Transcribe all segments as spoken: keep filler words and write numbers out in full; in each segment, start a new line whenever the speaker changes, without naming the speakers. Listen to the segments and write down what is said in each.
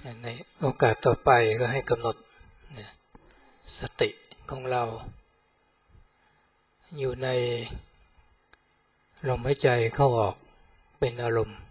ในโอกาสต่อไปก็ให้กำหนดสติของเราอยู่ในลมหายใจเข้าออกเป็นอารมณ์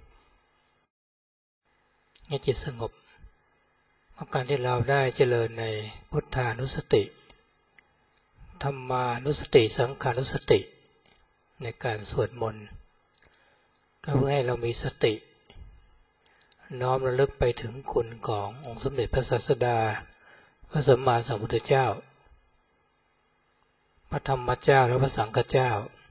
ให้จิตสงบเพราะการที่เราได้เจริญในพุทธานุสติธรรมานุสติสังขานุสติในการสวดมนต์ก็เพื่อให้เรามีสติน้อมระลึกไปถึงคุณขององค์สมเด็จพระศาสดาพระสัมมาสัมพุทธเจ้าพระธรรมเจ้าและพระสังฆเจ้า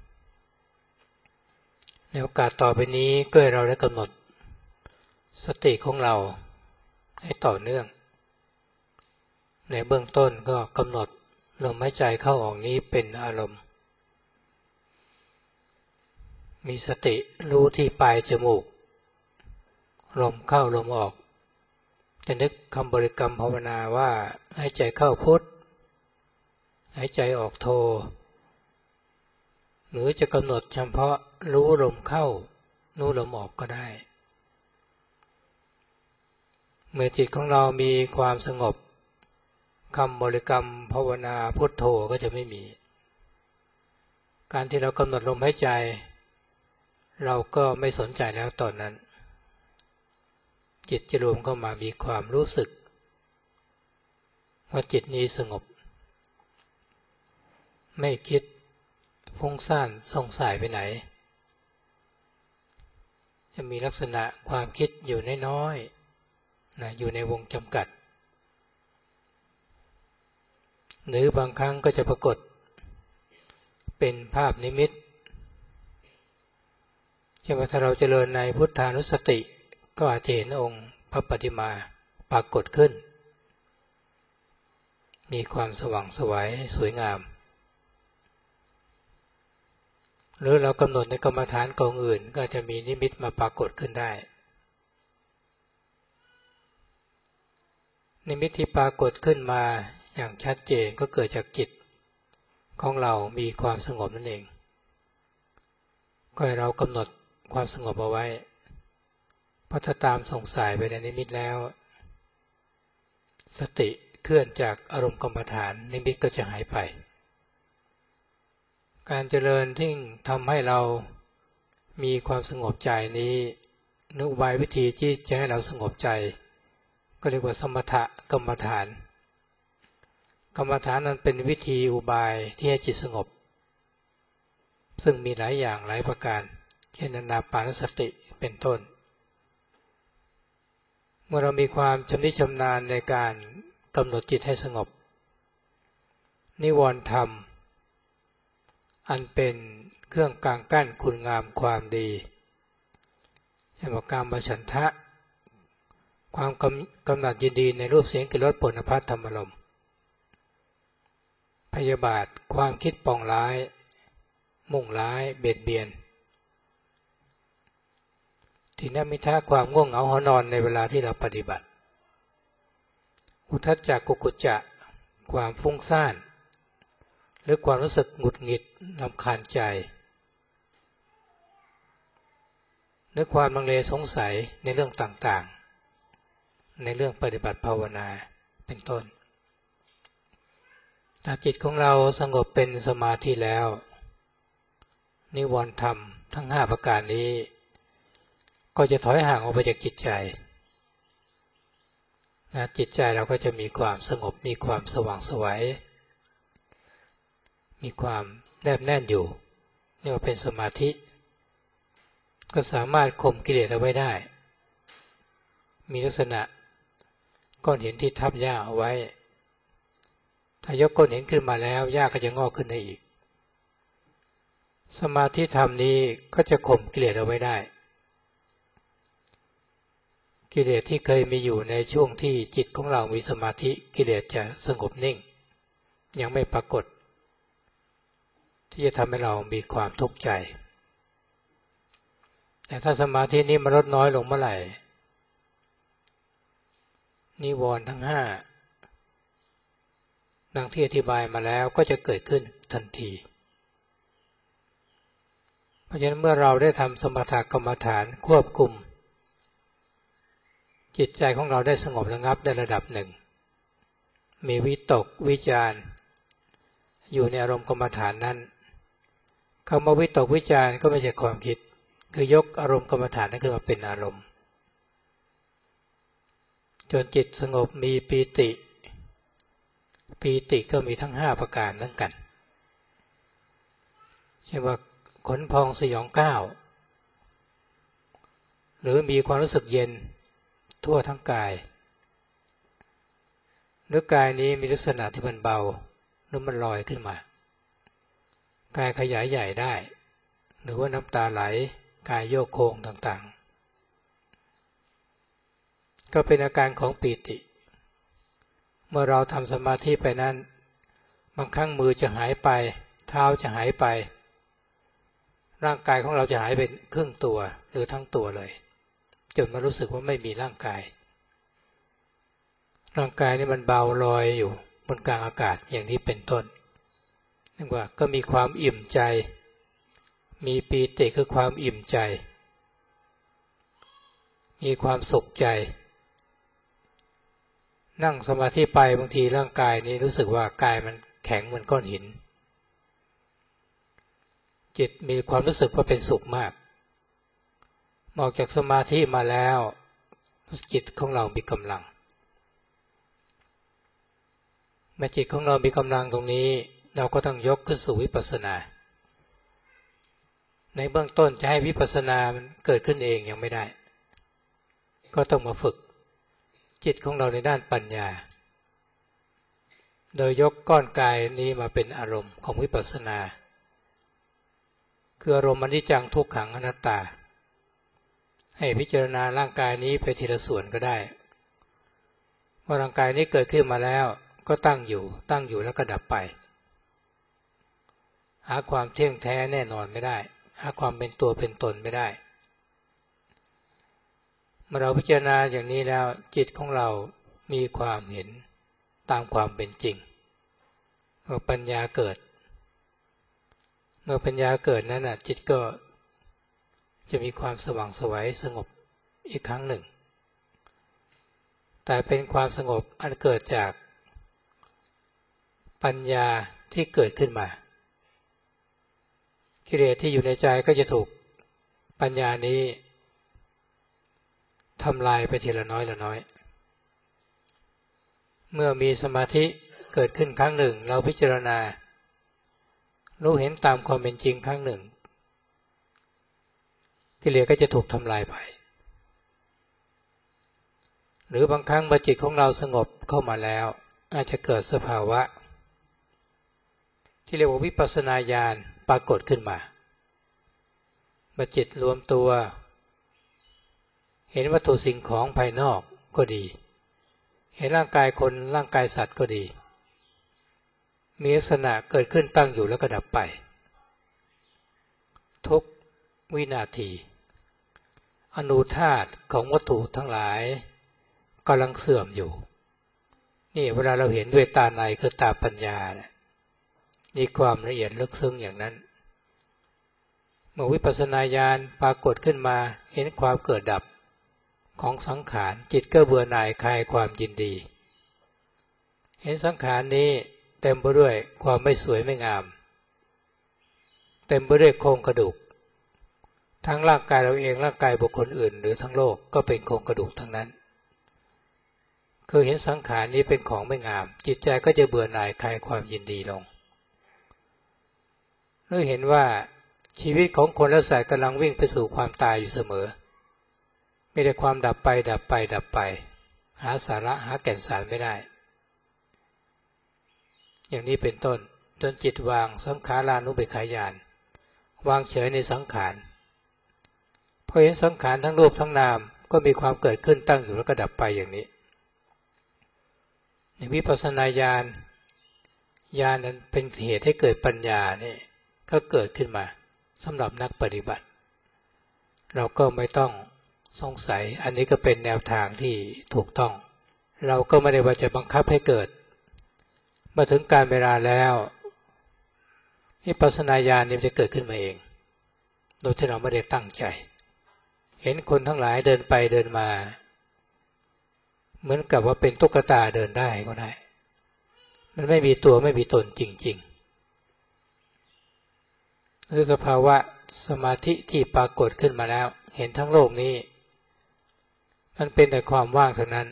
ในโอกาสต่อไปนี้ก็ให้เราได้กำหนดสติของเราให้ต่อเนื่องในเบื้องต้นก็กำหนดลมหายใจเข้าออกนี้เป็นอารมณ์มีสติรู้ที่ปลายจมูกลมเข้าลมออกจะนึกคำบริกรรมภาวนาว่าหายใจเข้าพุทธหายใจออกโทหรือจะกำหนดเฉพาะรู้ลมเข้ารู้ลมออกก็ได้เมื่อจิตของเรามีความสงบคำบริกรรมภาวนาพุทโธก็จะไม่มีการที่เรากำหนดลมหายใจเราก็ไม่สนใจแล้วตอนนั้นจิตจะรวมเข้ามามีความรู้สึกว่าจิตนี้สงบไม่คิดฟุ้งซ่านสงสัยไปไหนจะมีลักษณะความคิดอยู่น้อยๆนะอยู่ในวงจำกัดหรือบางครั้งก็จะปรากฏเป็นภาพนิมิตเช่นว่าถ้าเราเจริญในพุทธานุสติก็อาจจะเห็นองค์พระปฏิมาปรากฏขึ้นมีความสว่างไสวสวยงามหรือเรากำหนดในกรรมฐานกองอื่นก็จะมีนิมิตมาปรากฏขึ้นได้นิมิตที่ปรากฏขึ้นมาอย่างชัดเจนก็เกิดจากจิตของเรามีความสงบนั่นเองก็ให้เรากำหนดความสงบเอาไว้เพราะถ้าตามสงสัยไปในนิมิตแล้วสติเคลื่อนจากอารมณ์กรรมฐานนิมิตก็จะหายไปการเจริญที่ทำให้เรามีความสงบใจนี้นุบายวิธีที่จะให้เราสงบใจก็เรียกว่าสมถกรรมฐานกรรมฐานนั้นเป็นวิธีอุบายที่ให้จิตสงบซึ่งมีหลายอย่างหลายประการเช่นอานาปานสติเป็นต้นเมื่อเรามีความชำนิชำนาญในการกำหนดจิตให้สงบนิวรณ์ธรรมอันเป็นเครื่องกางกั้นคุณงามความดีเช่นว่าการมฉันทะความกำหนัดยินดีในรูปเสียงกลิ่นรสโผฏฐัพพะธรรมารมณ์พยาบาทความคิดปองร้ายมุ่งร้ายเบียดเบียนทิฏฐิมิทธะความง่วงเหงาหอนอนในเวลาที่เราปฏิบัติอุทธัจจะกุกุจจะความฟุ้งซ่านหรือความรู้สึกหงุดหงิดรำคาญใจหรือความลังเลสงสัยในเรื่องต่างๆในเรื่องปฏิบัติภาวนาเป็นต้นถ้าจิตของเราสงบเป็นสมาธิแล้วนิวรณ์ธรรมทั้งห้าประการนี้ก็จะถอยห่างออกไปจากจิตใจนะจิตใจเราก็จะมีความสงบมีความสว่างไสวมีความแนบแน่นอยู่นี่ว่าเป็นสมาธิก็สามารถข่มกิเลสเอาไว้ได้มีลักษณะก้อนหินที่ทับหญ้าเอาไว้ถ้ายกก้อนหินขึ้นมาแล้วหญ้าก็จะงอกขึ้นได้อีกสมาธิธรรมนี้ก็จะข่มกิเลสเอาไว้ได้กิเลสที่เคยมีอยู่ในช่วงที่จิตของเรามีสมาธิกิเลสจะสงบนิ่งยังไม่ปรากฏที่จะทำให้เรามีความทุกข์ใจแต่ถ้าสมาธินี้มันลดน้อยลงเมื่อไหร่นิวรณ์ทั้งห้าดังที่อธิบายมาแล้วก็จะเกิดขึ้นทันทีเพราะฉะนั้นเมื่อเราได้ทำสมถกรรมฐานควบคุมจิตใจของเราได้สงบระงับได้ระดับหนึ่งมีวิตกวิจารอยู่ในอารมณ์กรรมฐานนั้นคำว่าวิตกวิจารก็ไม่ใช่ความคิดคือยกอารมณ์กรรมฐานนั้นขึ้นมาเป็นอารมณ์จนจิตสงบมีปีติปีติก็มีทั้งห้าประการเหมือนกันเช่นว่าขนพองสยองก้าวหรือมีความรู้สึกเย็นทั่วทั้งกายหรือกายนี้มีลักษณะที่มันเบาหรือมันลอยขึ้นมากายขยายใหญ่ได้หรือว่าน้ำตาไหลกายโยกโคงต่างๆก็เป็นอาการของปีติเมื่อเราทำสมาธิไปนั้นบางครั้งมือจะหายไปเท้าจะหายไปร่างกายของเราจะหายไปครึ่งตัวหรือทั้งตัวเลยจนมารู้สึกว่าไม่มีร่างกายร่างกายนี่มันเบาลอยอยู่บนกลางอากาศอย่างนี้เป็นต้นนึกว่าก็มีความอิ่มใจมีปีติคือความอิ่มใจมีความสุขใจนั่งสมาธิไปบางทีร่างกายนี้รู้สึกว่ากายมันแข็งเหมือนก้อนหินจิตมีความรู้สึกว่าเป็นสุขมากออกจากสมาธิมาแล้วจิตของเรามีกำลังเมื่อจิตของเรามีกำลังตรงนี้เราก็ต้องยกขึ้นสู่วิปัสสนาในเบื้องต้นจะให้วิปัสสนามันเกิดขึ้นเองยังไม่ได้ก็ต้องมาฝึกจิตของเราในด้านปัญญาโดยยกก้อนกายนี้มาเป็นอารมณ์ของวิปัสสนาคืออารมณ์อนิจจังทุกขังอนัตตาให้พิจารณาร่างกายนี้ไปทีละส่วนก็ได้ว่าร่างกายนี้เกิดขึ้นมาแล้วก็ตั้งอยู่ตั้งอยู่แล้วก็ดับไปหาความเที่ยงแท้แน่นอนไม่ได้หาความเป็นตัวเป็นตนไม่ได้เมื่อเราพิจารณาอย่างนี้แล้วจิตของเรามีความเห็นตามความเป็นจริงเมื่อปัญญาเกิดเมื่อปัญญาเกิดนั้นน่ะจิตก็จะมีความสว่างไสวสงบอีกครั้งหนึ่งแต่เป็นความสงบอันเกิดจากปัญญาที่เกิดขึ้นมากิเลสที่อยู่ในใจก็จะถูกปัญญานี้ทำลายไปทีละน้อยละน้อยเมื่อมีสมาธิเกิดขึ้นครั้งหนึ่งเราพิจารณารู้เห็นตามความเป็นจริงครั้งหนึ่งกิเลสก็จะถูกทำลายไปหรือบางครั้งเมื่อจิตของเราสงบเข้ามาแล้วอาจจะเกิดสภาวะที่เรียกว่าวิปัสสนาญาณปรากฏขึ้นมาเมื่อจิตรวมตัวเห็นวัตถุสิ่งของภายนอกก็ดีเห็นร่างกายคนร่างกายสัตว์ก็ดีมีลักษณะเกิดขึ้นตั้งอยู่แล้วก็ดับไปทุกวินาทีอนุธาตุของวัตถุทั้งหลายกำลังเสื่อมอยู่นี่เวลาเราเห็นด้วยตาในคือตาปัญญาเนี่ยมีความละเอียดลึกซึ้งอย่างนั้นเมื่อวิปัสสนาญาณปรากฏขึ้นมาเห็นความเกิดดับของสังขารจิตก็เบื่อหน่ายคลายความยินดีเห็นสังขารนี้เต็มไปด้วยความไม่สวยไม่งามเต็มไปด้วยโครงกระดูกทั้งร่างกายเราเองร่างกายบุคคลอื่นหรือทั้งโลกก็เป็นโครงกระดูกทั้งนั้นคือเห็นสังขารนี้เป็นของไม่งามจิตใจก็จะเบื่อหน่ายคลายความยินดีลงหรือเห็นว่าชีวิตของคนและสัตว์กำลังวิ่งไปสู่ความตายอยู่เสมอมีแต่ความดับไปดับไปดับไปหาสาระหาแก่นสารไม่ได้อย่างนี้เป็นต้นจนจิตวางสังขารานุเบกขาญาณวางเฉยในสังขารพอเห็นสังขารทั้งรูปทั้งนามก็มีความเกิดขึ้นตั้งอยู่แล้วก็ดับไปอย่างนี้ในวิปัสสนาญาณญาณนั้นเป็นเหตุให้เกิดปัญญานี่ก็เกิดขึ้นมาสำหรับนักปฏิบัติเราก็ไม่ต้องสงสัยอันนี้ก็เป็นแนวทางที่ถูกต้องเราก็ไม่ได้ว่าจะบังคับให้เกิดเมื่อถึงการเวลาแล้ววิปัสสนาญาณนี้จะเกิดขึ้นมาเองโดยที่เราไม่ได้ตั้งใจเห็นคนทั้งหลายเดินไปเดินมาเหมือนกับว่าเป็นตุ๊กตาเดินได้ก็ได้มันไม่มีตัวไม่มีตนจริงๆหรือสภาวะสมาธิที่ปรากฏขึ้นมาแล้วเห็นทั้งโลกนี้มันเป็นแต่ความว่างเท่านั้น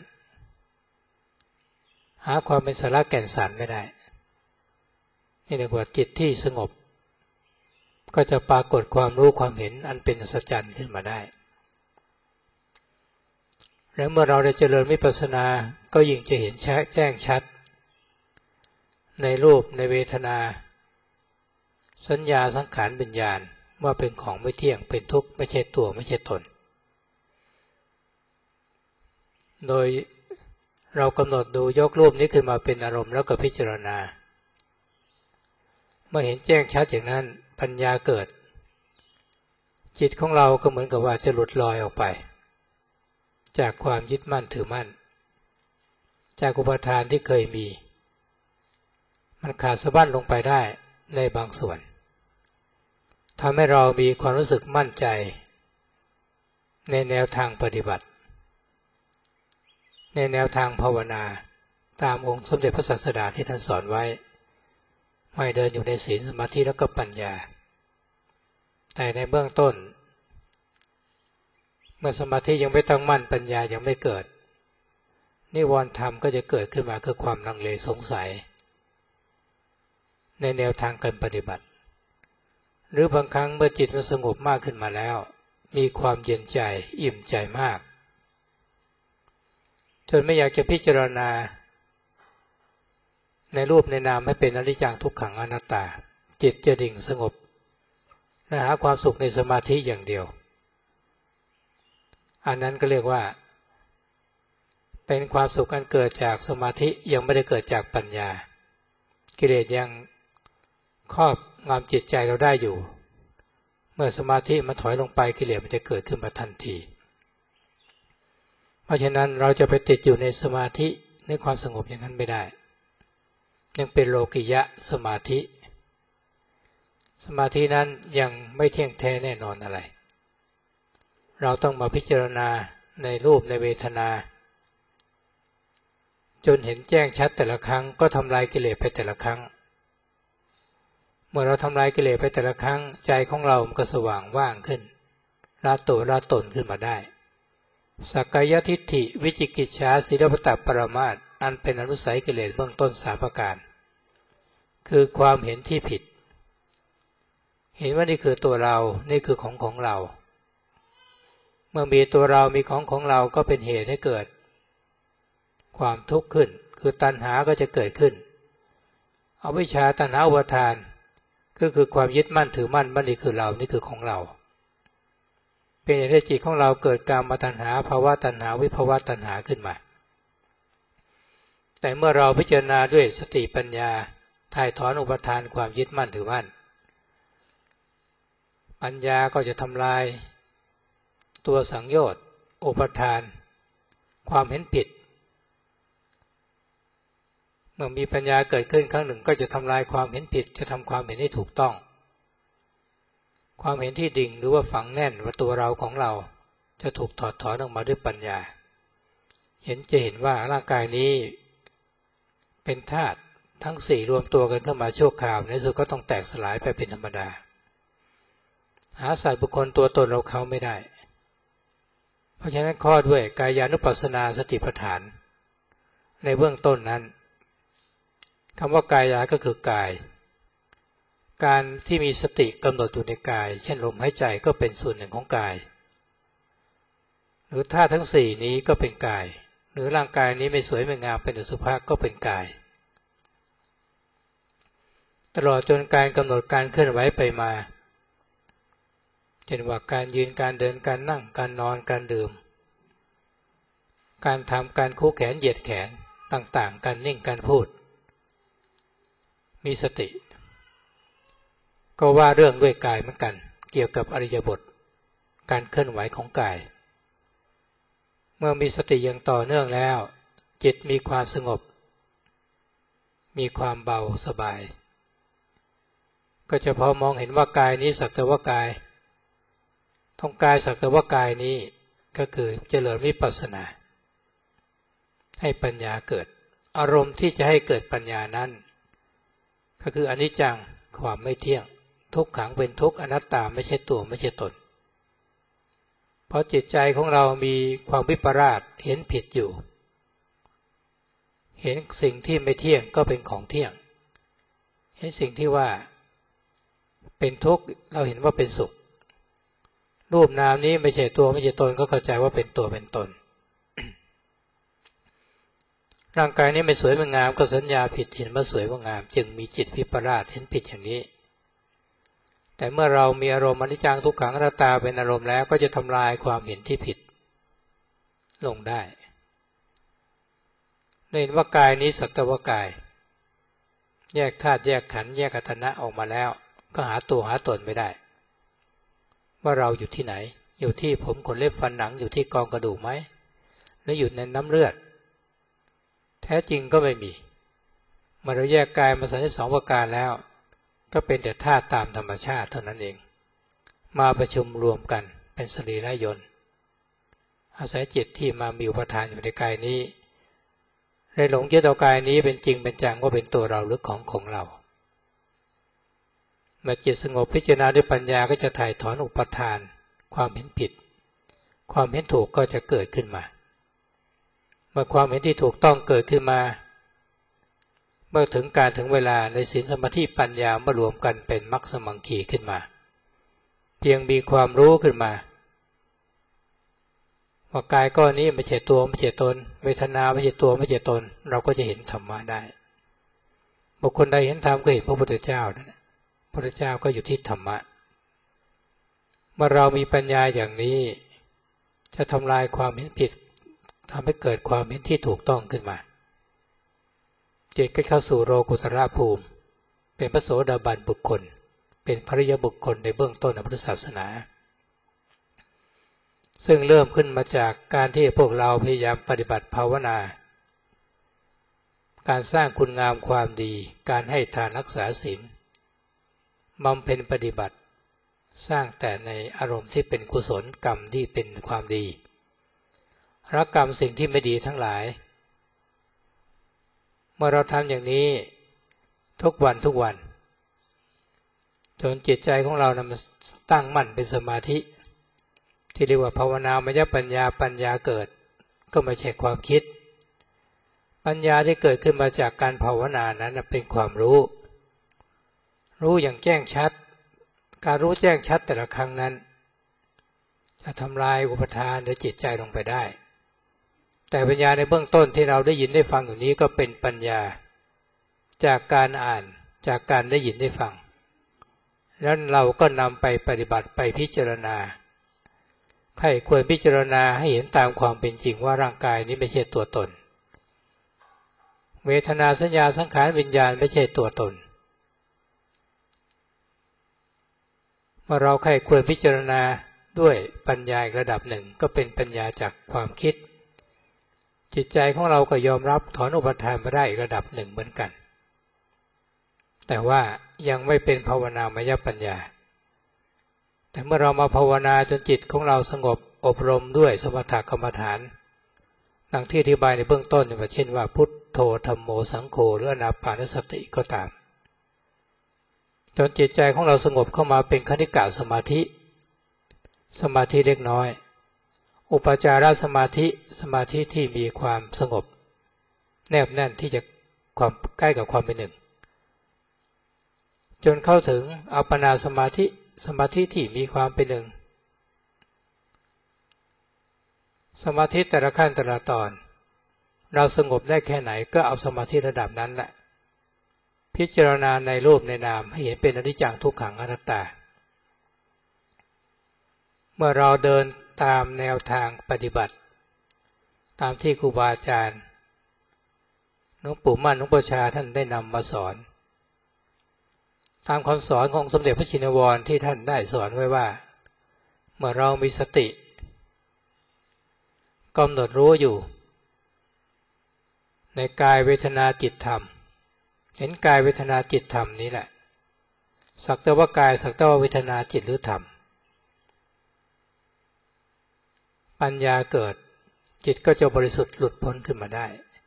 หาความเป็นสาระแก่นสารไม่ได้นี่เรียกว่าจิตที่สงบก็จะปรากฏความรู้ความเห็นอันเป็นอัศจรรย์ขึ้นมาได้แล้วเมื่อเราได้เจริญวิปัสสนาก็ยิ่งจะเห็นแจ้งชัดในรูปในเวทนาสัญญาสังขารวิญญาณว่าเป็นของไม่เที่ยงเป็นทุกข์ไม่ใช่ตัวไม่ใช่ตนโดยเรากำหนดดูยกรูปนี้ขึ้นมาเป็นอารมณ์แล้วก็พิจารณาเมื่อเห็นแจ้งชัดอย่างนั้นปัญญาเกิดจิตของเราก็เหมือนกับว่าจะหลุดลอยออกไปจากความยึดมั่นถือมั่นจากอุปทานที่เคยมีมันขาดสะบั้นลงไปได้ในบางส่วนทำให้เรามีความรู้สึกมั่นใจในแนวทางปฏิบัติในแนวทางภาวนาตามองค์สมเด็จพระศาสดาที่ท่านสอนไว้ให้เดินอยู่ในศีลสมาธิแล้วก็ปัญญาแต่ในเบื้องต้นเมื่อสมาธิยังไม่ตั้งมั่นปัญญายังไม่เกิดนิวรณ์ธรรมก็จะเกิดขึ้นมาคือความลังเลสงสัยในแนวทางการปฏิบัติหรือบางครั้งเมื่อจิตมันสงบมากขึ้นมาแล้วมีความเย็นใจอิ่มใจมากจนไม่อยากจะพิจารณาในรูปในนามให้เป็นอนิจจังทุกขังอนัตตาจิตจะดิ่งสงบและหาความสุขในสมาธิอย่างเดียวอันนั้นก็เรียกว่าเป็นความสุขอันเกิดจากสมาธิยังไม่ได้เกิดจากปัญญากิเลสยังครอบงำจิตใจเราได้อยู่เมื่อสมาธิมันถอยลงไปกิเลสมันจะเกิดขึ้นมาทันทีเพราะฉะนั้นเราจะไปติดอยู่ในสมาธิในความสงบอย่างนั้นไม่ได้ยังเป็นโลกิยะสมาธิสมาธินั้นยังไม่เที่ยงแท้แน่นอนอะไรเราต้องมาพิจารณาในรูปในเวทนาจนเห็นแจ้งชัดแต่ละครั้งก็ทำลายกิเลสไปแต่ละครั้งเมื่อเราทำลายกิเลสไปแต่ละครั้งใจของเรามันก็สว่างว่างขึ้นละตัวละตนขึ้นมาได้สักกายทิฏฐิวิจิกิจฉาศีลปตปรามาสอันเป็นอนุสัยกิเลสเบื้องต้นสามประการคือความเห็นที่ผิดเห็นว่านี่คือตัวเรานี่คือของของเราเมื่อมีตัวเรามีของของเราก็เป็นเหตุให้เกิดความทุกข์ขึ้นคือตัณหาก็จะเกิดขึ้นอวิชชาตัณหาอุปาทานก็คือความยึดมั่นถือมั่นว่านี่คือเรานี่คือของเราเป็นเหตุให้จิตของเราเกิดกามตัณหาภาวะตัณหาวิภาวะตัณหาขึ้นมาแต่เมื่อเราพิจารณาด้วยสติปัญญาถ่ายถอนอุปทานความยึดมั่นถือมั่นปัญญาก็จะทำลายตัวสังโยชน์อุปทานความเห็นผิดเมื่อมีปัญญาเกิดขึ้นครั้งหนึ่งก็จะทำลายความเห็นผิดจะทำความเห็นให้ถูกต้องความเห็นที่ดิ่งหรือว่าฝังแน่นว่าตัวเราของเราจะถูกถอดถอนออกมาด้วยปัญญาเห็นจะเห็นว่าร่างกายนี้เป็นธาตุทั้งสี่รวมตัวกันเข้ามาชั่วคราวในสุดก็ต้องแตกสลายไปเป็นธรรมดาหาสัตว์บุคคลตัวตนเราเขาไม่ได้เพราะฉะนั้นข้อด้วยกายานุปัสสนาสติปัฏฐานในเบื้องต้นนั้นคำว่ากายาก็คือกายการที่มีสติกำหนดอยู่ในกายเช่นลมหายใจก็เป็นส่วนหนึ่งของกายหรือธาตุทั้งสี่นี้ก็เป็นกายหรือร่างกายนี้ไม่สวยไม่งามเป็นอสุภะก็เป็นกายตลอดจนการกำหนดการเคลื่อนไหวไปมาเช่นว่าการยืนการเดินการนั่งการนอนการดื่มการทำการคู่แขนเหยียดแขนต่างๆการนิ่งการพูดมีสติก็ว่าเรื่องด้วยกายเหมือนกันเกี่ยวกับอริยบทการเคลื่อนไหวของกายเมื่อมีสติอย่างต่อเนื่องแล้วจิตมีความสงบมีความเบาสบายก็จะพอมองเห็นว่ากายนี้สักแต่ว่ากายท่องกายสักแต่ว่ากายนี้ก็คือเจริญวิปัสสนาให้ปัญญาเกิดอารมณ์ที่จะให้เกิดปัญญานั้นก็คืออนิจจังความไม่เที่ยงทุกขังเป็นทุกข์อนัตตาไม่ใช่ตัวไม่ใช่ตนเพราะจิตใจของเรามีความวิปลาสเห็นผิดอยู่เห็นสิ่งที่ไม่เที่ยงก็เป็นของเที่ยงเห็นสิ่งที่ว่าเป็นทุกข์เราเห็นว่าเป็นสุขรูปนามนี้ไม่ใช่ตัวไม่ใช่ตนก็เข้าใจว่าเป็นตัวเป็นตน ร่างกายนี้ไม่สวยไม่งามก็สัญญาผิดเห็นว่าสวยว่างามจึงมีจิตวิปลาสเห็นผิดอย่างนี้แต่เมื่อเรามีอารมณ์อนิจจังทุกขังอนัตตาเป็นอารมณ์แล้วก็จะทำลายความเห็นที่ผิดลงได้เห็นว่ากายนี้สักแต่ว่ากายแยกธาตุแยกขันธ์แยกอาตนะออกมาแล้วก็หาตัวหาตนไม่ได้ว่าเราอยู่ที่ไหนอยู่ที่ผมขนเล็บฟันหนังอยู่ที่กองกระดูกไหมหรืออยู่ในน้ำเลือดแท้จริงก็ไม่มีเมื่อเราแยกกายมาสามสิบสองประการแล้วก็เป็นแต่ธาตุตามธรรมชาติเท่านั้นเองมาประชุมรวมกันเป็นสรีระยนต์อาศัยจิตที่มามีอุปทานอยู่ในกายนี้ได้หลงยึดเอากายนี้เป็นจริงเป็นจังว่าเป็นตัวเราหรือของของเราเมื่อจิตสงบพิจารณาด้วยปัญญาก็จะถ่ายถอนอุปทานความเห็นผิดความเห็นถูกก็จะเกิดขึ้นมาเมื่อความเห็นที่ถูกต้องเกิดขึ้นมาเมื่อถึงการถึงเวลาในศีลสมาธิปัญญามารวมกันเป็นมรรคสมังคีขึ้นมาเพียงมีความรู้ขึ้นมาว่ากายก้อนนี้ไม่ใช่ตัวไม่ใช่ตนเวทนาไม่ใช่ตัวไม่ใช่ตนเราก็จะเห็นธรรมะได้บุคคลใดเห็นธรรมก็เห็นพระพุทธเจ้าพระพุทธเจ้าก็อยู่ที่ธรรมะเมื่อเรามีปัญญาอย่างนี้จะทำลายความเห็นผิดทำให้เกิดความเห็นที่ถูกต้องขึ้นมาจิตก็เข้าสู่โลกุตระภูมิเป็นพระโสดาบันบุคคลเป็นพระอริยบุคคลในเบื้องต้นของพุทธศาสนาซึ่งเริ่มขึ้นมาจากการที่พวกเราพยายามปฏิบัติภาวนาการสร้างคุณงามความดีการให้ทานรักษาศีลบำเพ็ญปฏิบัติสร้างแต่ในอารมณ์ที่เป็นกุศลกรรมที่เป็นความดีรักกรรมสิ่งที่ไม่ดีทั้งหลายเมื่อเราทำอย่างนี้ทุกวันทุกวันจนจิตใจของเรานะมันตั้งมั่นเป็นสมาธิที่เรียกว่าภาวนามยปัญญาปัญญาเกิดก็ไม่ใช่ความคิดปัญญาที่เกิดขึ้นมาจากการภาวนานั้นเป็นความรู้รู้อย่างแจ้งชัดการรู้แจ้งชัดแต่ละครั้งนั้นจะทำลายอุปทานในจิตใจลงไปได้แต่ปัญญาในเบื้องต้นที่เราได้ยินได้ฟังอยู่นี้ก็เป็นปัญญาจากการอ่านจากการได้ยินได้ฟังแล้วเราก็นำไปปฏิบัติไปพิจารณาใครควรพิจารณาให้เห็นตามความเป็นจริงว่าร่างกายนี้ไม่ใช่ตัวตนเวทนาสัญญาสังขารวิญญาณไม่ใช่ตัวตนเมื่อเราใครควรพิจารณาด้วยปัญญาระดับหนึ่งก็เป็นปัญญาจากความคิดจิตใจของเราก็ยอมรับถอนอุปทานมาได้อีกระดับหนึ่งเหมือนกันแต่ว่ายังไม่เป็นภาวนามยปัญญาแต่เมื่อเรามาภาวนาจนจิตของเราสงบอบรมด้วยสมถกรรมฐานดังที่อธิบายในเบื้องต้นเช่นว่าพุทโธธัมโมสังโฆหรืออนาปานสติก็ตามจนจิตใจของเราสงบเข้ามาเป็นคณิกะสมาธิสมาธิเล็กน้อยอุปจารสมาธิสมาธิที่มีความสงบแนบแน่นที่จะความใกล้กับความเป็นหนึ่งจนเข้าถึงอัปปนาสมาธิสมาธิที่มีความเป็นหนึ่งสมาธิแต่ละขั้นแต่ละตอนเราสงบได้แค่ไหนก็เอาสมาธิระดับนั้นแหละพิจารณาในรูปในนามให้เห็นเป็นอนิจจังทุกขังอนัตตาเมื่อเราเดินตามแนวทางปฏิบัติตามที่ครูบาอาจารย์หลวงปู่มั่นหลวงปู่ชาท่านได้นำมาสอนตามคำสอนของสมเด็จพระชินวรที่ท่านได้สอนไว้ว่าเมื่อเรามีสติกำหนดรู้อยู่ในกายเวทนาจิตธรรมเห็นกายเวทนาจิตธรรมนี้แหละสักแต่ว่ากายสักแต่ว่าเวทนาจิตหรือธรรมปัญญาเกิดจิตก็จะบริสุทธิ์หลุดพ้นขึ้นมาได้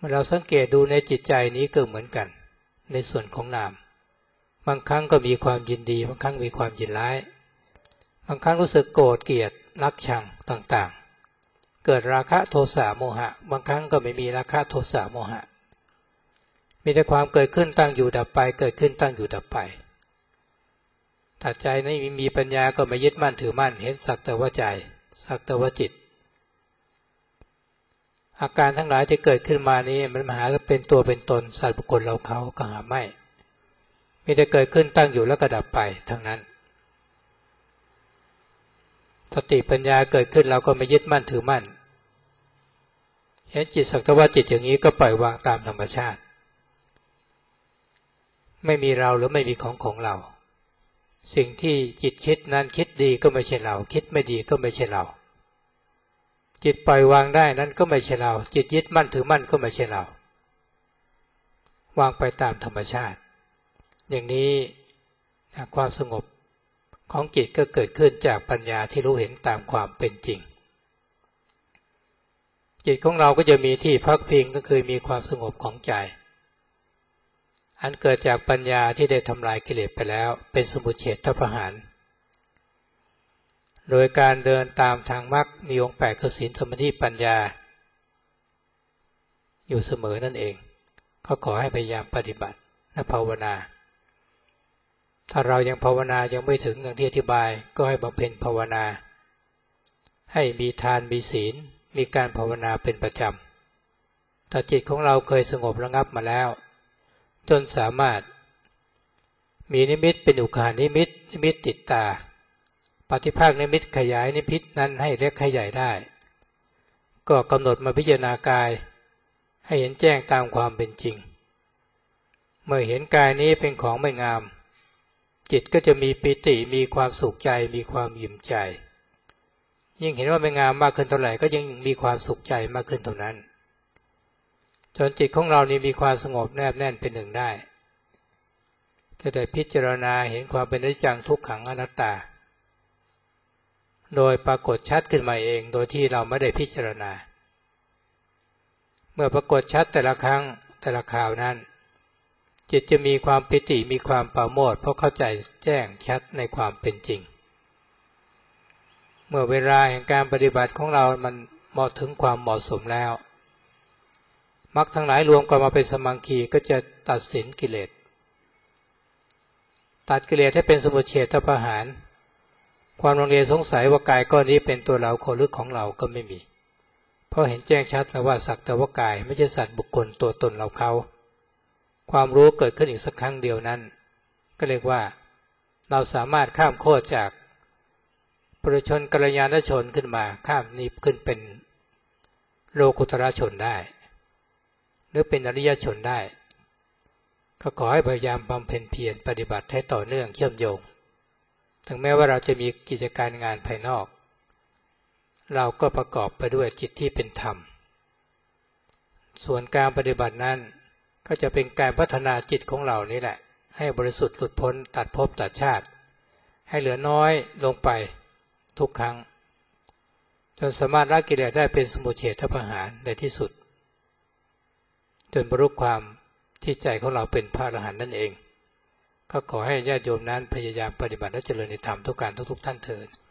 มื่อเราสังเกตดูในจิตใจนี้ก็เหมือนกันในส่วนของนามบางครั้งก็มีความยินดีบางครั้งมีความยินร้ายบางครั้งรู้สึกโกรธเกลียดรักชังต่างๆเกิดราคะโทสะโมหะบางครั้งก็ไม่มีราคะโทสะโมหะมีแต่ความเกิดขึ้นตั้งอยู่ดับไปเกิดขึ้นตั้งอยู่ดับไปถ้าใจไม่มีปัญญาก็ไม่ยึดมั่นถือมั่นเห็นสักแต่ว่าใจสักแต่ว่าจิตอาการทั้งหลายที่เกิดขึ้นมานี้มันหาเป็นตัวเป็นตนสัตว์บุคคลเราเขาก็หาไม่มีแต่เกิดขึ้นตั้งอยู่แล้วก็ดับไปทั้งนั้นสติปัญญาเกิดขึ้นเราก็ไม่ยึดมั่นถือมั่นเห็นจิตสักแต่ว่าจิตอย่างนี้ก็ปล่อยวางตามธรรมชาติไม่มีเราหรือไม่มีของของเราสิ่งที่จิตคิดนั้นคิดดีก็ไม่ใช่เราคิดไม่ดีก็ไม่ใช่เราจิตปล่อยวางได้นั้นก็ไม่ใช่เราจิตยึดมั่นถือมั่นก็ไม่ใช่เราวางไปตามธรรมชาติอย่างนี้ความสงบของจิตก็เกิดขึ้นจากปัญญาที่รู้เห็นตามความเป็นจริงจิตของเราก็จะมีที่พักพิงก็คือมีความสงบของใจอันเกิดจากปัญญาที่ได้ทำลายกิเลสไปแล้วเป็นสมุจเฉทประหารโดยการเดินตามทางมรรคมีองค์แปดคือศีลสมาธิปัญญาอยู่เสมอนั่นเองก็ขอให้พยายามปฏิบัติและภาวนาถ้าเรายังภาวนายังไม่ถึงอย่างที่อธิบายก็ให้บำเพ็ญภาวนาให้มีทานมีศีลมีการภาวนาเป็นประจำถ้าจิตของเราเคยสงบระงับมาแล้วจนสามารถมีนิมิตเป็นอุคหานิมิตนิมิตติดตาปฏิภาคนิมิตขยายนิมิตนั้นให้เล็กให้ใหญ่ได้ก็กำหนดมาพิจารณากายให้เห็นแจ้งตามความเป็นจริงเมื่อเห็นกายนี้เป็นของไม่งามจิตก็จะมีปิติมีความสุขใจมีความอิ่มใจยิ่งเห็นว่าไม่งามมากขึ้นเท่าไหร่ก็ยิ่งมีความสุขใจมากขึ้นเท่านั้นจนจิตของเรานี่มีความสงบแนบแน่นเป็นหนึ่งได้จะได้พิจารณาเห็นความเป็นอนิจจังทุกขังอนัตตาโดยปรากฏชัดขึ้นมาเองโดยที่เราไม่ได้พิจารณาเมื่อปรากฏชัดแต่ละครั้งแต่ละคราวนั้นจิตจะมีความปิติมีความปราโมทย์เพราะเข้าใจแจ้งชัดในความเป็นจริงเมื่อเวลาแห่งการปฏิบัติของเรามันเหมาะถึงความเหมาะสมแล้วมรรคทั้งหลายรวมกันมาเป็นสมังคีก็จะตัดสินกิเลสตัดกิเลสให้เป็นสมุจเฉทประหารความลังเลสงสัยว่ากายก้อนนี้เป็นตัวเราคนหรือของเราก็ไม่มีเพราะเห็นแจ้งชัดแล้วว่าสักแต่ว่ากายไม่ใช่สัตว์บุคคลตัวตนเราเขาความรู้เกิดขึ้นอีกสักครั้งเดียวนั้นก็เรียกว่าเราสามารถข้ามโคตรจากปุถุชนกัลยาณชนขึ้นมาข้ามนี้ขึ้นเป็นโลกุตระชนได้หรือเป็นอริยชนได้ก็ขอให้พยายามบำเพ็ญเพียรปฏิบัติให้ต่อเนื่องเชื่อมโยงถึงแม้ว่าเราจะมีกิจการงานภายนอกเราก็ประกอบไปด้วยจิตที่เป็นธรรมส่วนการปฏิบัตินั้นก็จะเป็นการพัฒนาจิตของเรานี่แหละให้บริสุทธิ์หลุดพ้นตัดภพตัดชาติให้เหลือน้อยลงไปทุกครั้งจนสามารถละกิเลสได้เป็นสมุจเฉทประหารในที่สุดจนบรรลุความที่ใจของเราเป็นพระอรหันต์นั่นเองก็ขอให้ญาติโยมนั้นพยายามปฏิบัติและเจริญในธรรมทุกการทุกๆท่านเถิด